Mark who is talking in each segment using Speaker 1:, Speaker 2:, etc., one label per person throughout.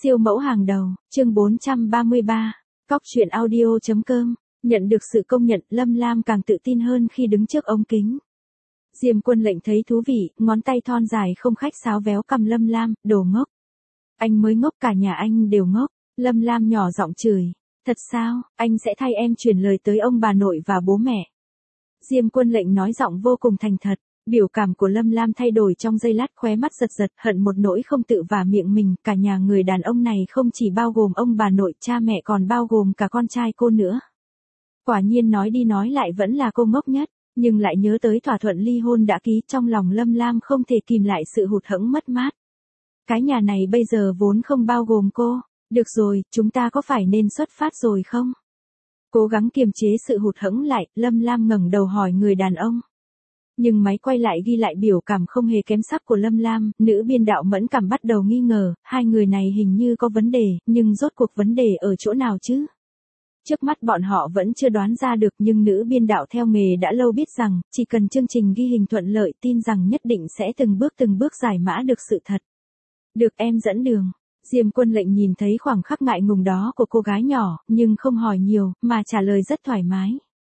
Speaker 1: Siêu mẫu hàng đầu, chương 433, Cóc truyện audio.com, nhận được sự công nhận, Lâm Lam càng tự tin hơn khi đứng trước ống kính. Diêm Quân Lệnh thấy thú vị, ngón tay thon dài không khách sáo véo cằm Lâm Lam, đồ ngốc. Anh mới ngốc, cả nhà anh đều ngốc. Lâm Lam nhỏ giọng chửi, thật sao, anh sẽ thay em chuyển lời tới ông bà nội và bố mẹ. Diêm Quân Lệnh nói giọng vô cùng thành thật. Biểu cảm của Lâm Lam thay đổi trong giây lát, khóe mắt giật giật, hận một nỗi không tự vả miệng mình, cả nhà người đàn ông này không chỉ bao gồm ông bà nội, cha mẹ còn bao gồm cả con trai cô nữa. Quả nhiên nói đi nói lại vẫn là cô ngốc nhất, nhưng lại nhớ tới thỏa thuận ly hôn đã ký, trong lòng Lâm Lam không thể kìm lại sự hụt hẫng mất mát. Cái nhà này bây giờ vốn không bao gồm cô, được rồi, chúng ta có phải nên xuất phát rồi không? Cố gắng kiềm chế sự hụt hẫng lại, Lâm Lam ngẩng đầu hỏi người đàn ông. Nhưng máy quay lại ghi lại biểu cảm không hề kém sắc của Lâm Lam, nữ biên đạo mẫn cảm bắt đầu nghi ngờ, hai người này hình như có vấn đề, nhưng rốt cuộc vấn đề ở chỗ nào chứ? Trước mắt bọn họ vẫn chưa đoán ra được, nhưng nữ biên đạo theo nghề đã lâu biết rằng, chỉ cần chương trình ghi hình thuận lợi, tin rằng nhất định sẽ từng bước giải mã được sự thật. Được, em dẫn đường. Diêm Quân Lệnh nhìn thấy khoảng khắc ngại ngùng đó của cô gái nhỏ, nhưng không hỏi nhiều, mà trả lời rất thoải mái.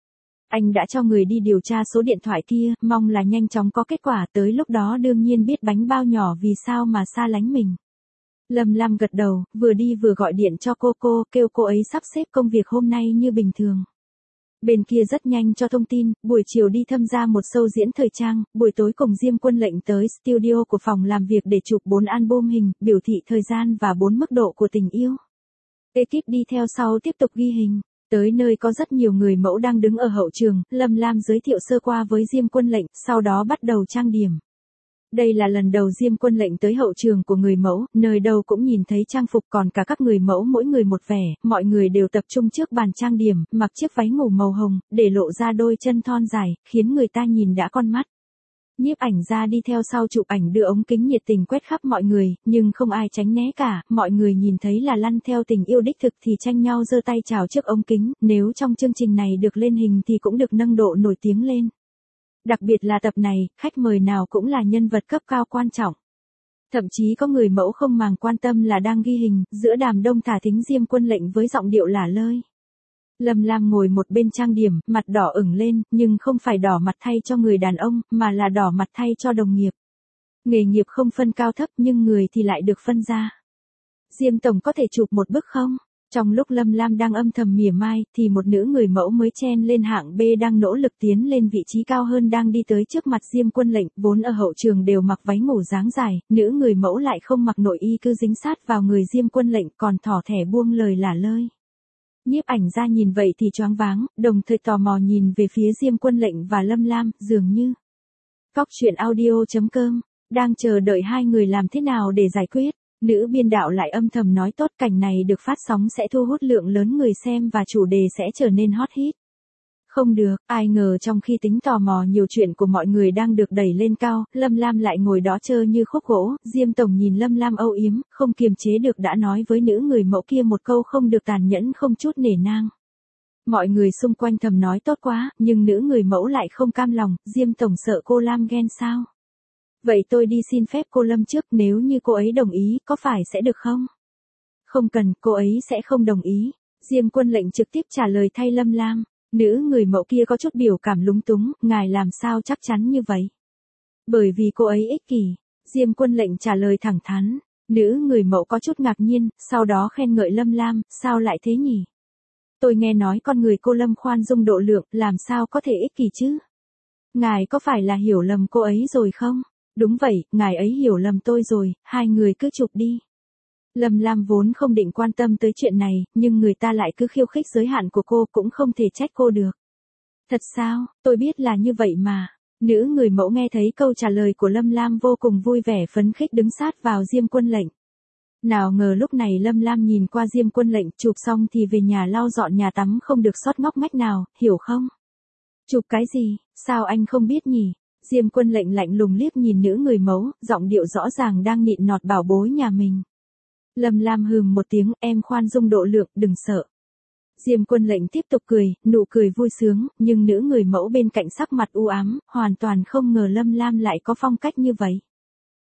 Speaker 1: Anh đã cho người đi điều tra số điện thoại kia, mong là nhanh chóng có kết quả, tới lúc đó đương nhiên biết bánh bao nhỏ vì sao mà xa lánh mình. Lâm Lam gật đầu, vừa đi vừa gọi điện cho cô, kêu cô ấy sắp xếp công việc hôm nay như bình thường. Bên kia rất nhanh cho thông tin, buổi chiều đi tham gia một show diễn thời trang, buổi tối cùng Diêm Quân Lệnh tới studio của phòng làm việc để chụp 4 album hình, biểu thị thời gian và 4 mức độ của tình yêu. Ekip đi theo sau tiếp tục ghi hình. Tới nơi có rất nhiều người mẫu đang đứng ở hậu trường, Lâm Lam giới thiệu sơ qua với Diêm Quân Lệnh, sau đó bắt đầu trang điểm. Đây là lần đầu Diêm Quân Lệnh tới hậu trường của người mẫu, nơi đâu cũng nhìn thấy trang phục, còn cả các người mẫu mỗi người một vẻ, mọi người đều tập trung trước bàn trang điểm, mặc chiếc váy ngủ màu hồng, để lộ ra đôi chân thon dài, khiến người ta nhìn đã con mắt. Nhiếp ảnh gia đi theo sau chụp ảnh đưa ống kính nhiệt tình quét khắp mọi người, nhưng không ai tránh né cả, mọi người nhìn thấy là lăn theo tình yêu đích thực thì tranh nhau giơ tay chào trước ống kính, nếu trong chương trình này được lên hình thì cũng được nâng độ nổi tiếng lên. Đặc biệt là tập này, khách mời nào cũng là nhân vật cấp cao quan trọng. Thậm chí có người mẫu không màng quan tâm là đang ghi hình, giữa đám đông thả thính Diêm Quân Lệnh với giọng điệu lả lơi. Lâm Lam ngồi một bên trang điểm, mặt đỏ ửng lên, nhưng không phải đỏ mặt thay cho người đàn ông, mà là đỏ mặt thay cho đồng nghiệp. Nghề nghiệp không phân cao thấp nhưng người thì lại được phân ra. Diêm tổng có thể chụp một bức không? Trong lúc Lâm Lam đang âm thầm mỉa mai, thì một nữ người mẫu mới chen lên hạng B đang nỗ lực tiến lên vị trí cao hơn đang đi tới trước mặt Diêm Quân Lệnh, vốn ở hậu trường đều mặc váy ngủ dáng dài, nữ người mẫu lại không mặc nội y cứ dính sát vào người Diêm Quân Lệnh còn thỏ thẻ buông lời lả lơi. Nhiếp ảnh gia nhìn vậy thì choáng váng, đồng thời tò mò nhìn về phía Diêm Quân Lệnh và Lâm Lam, dường như Cóc truyện audio.com đang chờ đợi hai người làm thế nào để giải quyết. Nữ biên đạo lại âm thầm nói tốt, cảnh này được phát sóng sẽ thu hút lượng lớn người xem và chủ đề sẽ trở nên hot hit. Không được, ai ngờ trong khi tính tò mò nhiều chuyện của mọi người đang được đẩy lên cao, Lâm Lam lại ngồi đó trơ như khúc gỗ. Diêm tổng nhìn Lâm Lam âu yếm, không kiềm chế được đã nói với nữ người mẫu kia một câu không được tàn nhẫn không chút nể nang. Mọi người xung quanh thầm nói tốt quá, nhưng nữ người mẫu lại không cam lòng, Diêm tổng sợ cô Lam ghen sao? Vậy tôi đi xin phép cô Lâm trước, nếu như cô ấy đồng ý, có phải sẽ được không? Không cần, cô ấy sẽ không đồng ý. Diêm Quân Lệnh trực tiếp trả lời thay Lâm Lam. Nữ người mẫu kia có chút biểu cảm lúng túng, ngài làm sao chắc chắn như vậy? Bởi vì cô ấy ích kỷ. Diêm Quân Lệnh trả lời thẳng thắn. Nữ người mẫu có chút ngạc nhiên, sau đó khen ngợi Lâm Lam, sao lại thế nhỉ? Tôi nghe nói con người cô Lâm khoan dung độ lượng, làm sao có thể ích kỷ chứ? Ngài có phải là hiểu lầm cô ấy rồi không? Đúng vậy, ngài ấy hiểu lầm tôi rồi, hai người cứ chụp đi. Lâm Lam vốn không định quan tâm tới chuyện này, nhưng người ta lại cứ khiêu khích giới hạn của cô, cũng không thể trách cô được. Thật sao, tôi biết là như vậy mà. Nữ người mẫu nghe thấy câu trả lời của Lâm Lam vô cùng vui vẻ phấn khích đứng sát vào Diêm Quân Lệnh. Nào ngờ lúc này Lâm Lam nhìn qua Diêm Quân Lệnh, chụp xong thì về nhà lau dọn nhà tắm không được sót ngóc ngách nào, hiểu không? Chụp cái gì, sao anh không biết nhỉ? Diêm Quân Lệnh lạnh lùng liếc nhìn nữ người mẫu, giọng điệu rõ ràng đang nịnh nọt bảo bối nhà mình. Lâm Lam hừm một tiếng, em khoan dung độ lượng, đừng sợ. Diêm Quân Lệnh tiếp tục cười, nụ cười vui sướng, nhưng nữ người mẫu bên cạnh sắc mặt u ám, hoàn toàn không ngờ Lâm Lam lại có phong cách như vậy.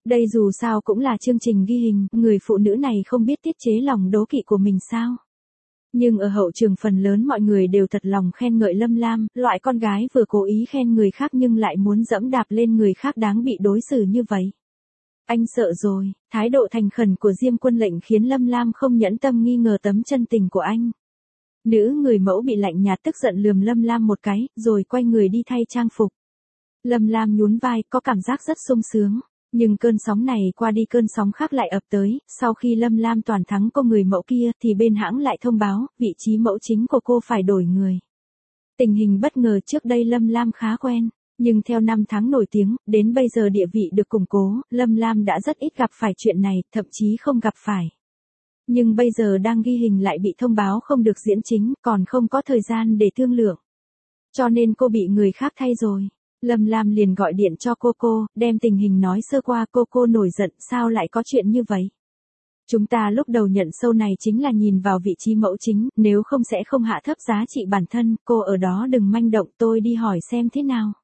Speaker 1: Đây dù sao cũng là chương trình ghi hình, người phụ nữ này không biết tiết chế lòng đố kỵ của mình sao. Nhưng ở hậu trường phần lớn mọi người đều thật lòng khen ngợi Lâm Lam, loại con gái vừa cố ý khen người khác nhưng lại muốn dẫm đạp lên người khác đáng bị đối xử như vậy. Anh sợ rồi, thái độ thành khẩn của Diêm Quân Lệnh khiến Lâm Lam không nhẫn tâm nghi ngờ tấm chân tình của anh. Nữ người mẫu bị lạnh nhạt tức giận lườm Lâm Lam một cái, rồi quay người đi thay trang phục. Lâm Lam nhún vai, có cảm giác rất sung sướng. Nhưng cơn sóng này qua đi cơn sóng khác lại ập tới, sau khi Lâm Lam toàn thắng cô người mẫu kia thì bên hãng lại thông báo, vị trí mẫu chính của cô phải đổi người. Tình hình bất ngờ trước đây Lâm Lam khá quen, nhưng theo năm tháng nổi tiếng, đến bây giờ địa vị được củng cố, Lâm Lam đã rất ít gặp phải chuyện này, thậm chí không gặp phải. Nhưng bây giờ đang ghi hình lại bị thông báo không được diễn chính, còn không có thời gian để thương lượng. Cho nên cô bị người khác thay rồi. Lâm Lam liền gọi điện cho cô, đem tình hình nói sơ qua. Cô nổi giận, sao lại có chuyện như vậy? Chúng ta lúc đầu nhận show này chính là nhìn vào vị trí mẫu chính, nếu không sẽ không hạ thấp giá trị bản thân, cô ở đó đừng manh động, tôi đi hỏi xem thế nào.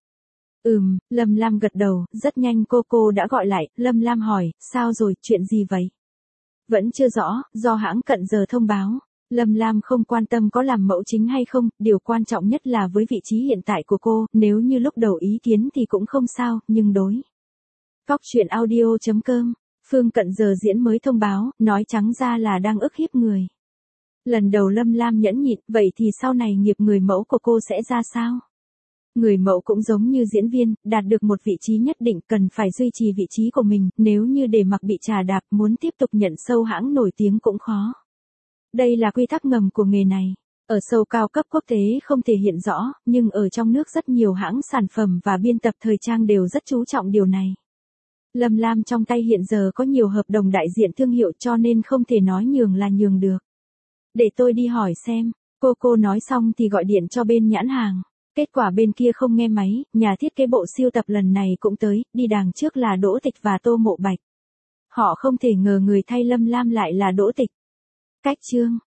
Speaker 1: Lâm Lam gật đầu, rất nhanh cô đã gọi lại. Lâm Lam hỏi, sao rồi, chuyện gì vậy? Vẫn chưa rõ, do hãng cận giờ thông báo. Lâm Lam không quan tâm có làm mẫu chính hay không, điều quan trọng nhất là với vị trí hiện tại của cô, nếu như lúc đầu ý kiến thì cũng không sao, nhưng đối. Cóc truyện audio.com, Phương Cận giờ diễn mới thông báo, nói trắng ra là đang ức hiếp người. Lần đầu Lâm Lam nhẫn nhịn, vậy thì sau này nghiệp người mẫu của cô sẽ ra sao? Người mẫu cũng giống như diễn viên, đạt được một vị trí nhất định cần phải duy trì vị trí của mình, nếu như để mặc bị trà đạp muốn tiếp tục nhận show hãng nổi tiếng cũng khó. Đây là quy tắc ngầm của nghề này. Ở show cao cấp quốc tế không thể hiện rõ, nhưng ở trong nước rất nhiều hãng sản phẩm và biên tập thời trang đều rất chú trọng điều này. Lâm Lam trong tay hiện giờ có nhiều hợp đồng đại diện thương hiệu cho nên không thể nói nhường là nhường được. Để tôi đi hỏi xem, cô nói xong thì gọi điện cho bên nhãn hàng. Kết quả bên kia không nghe máy, nhà thiết kế bộ sưu tập lần này cũng tới, đi đằng trước là Đỗ Tịch và Tô Mộ Bạch. Họ không thể ngờ người thay Lâm Lam lại là Đỗ Tịch. Cách chương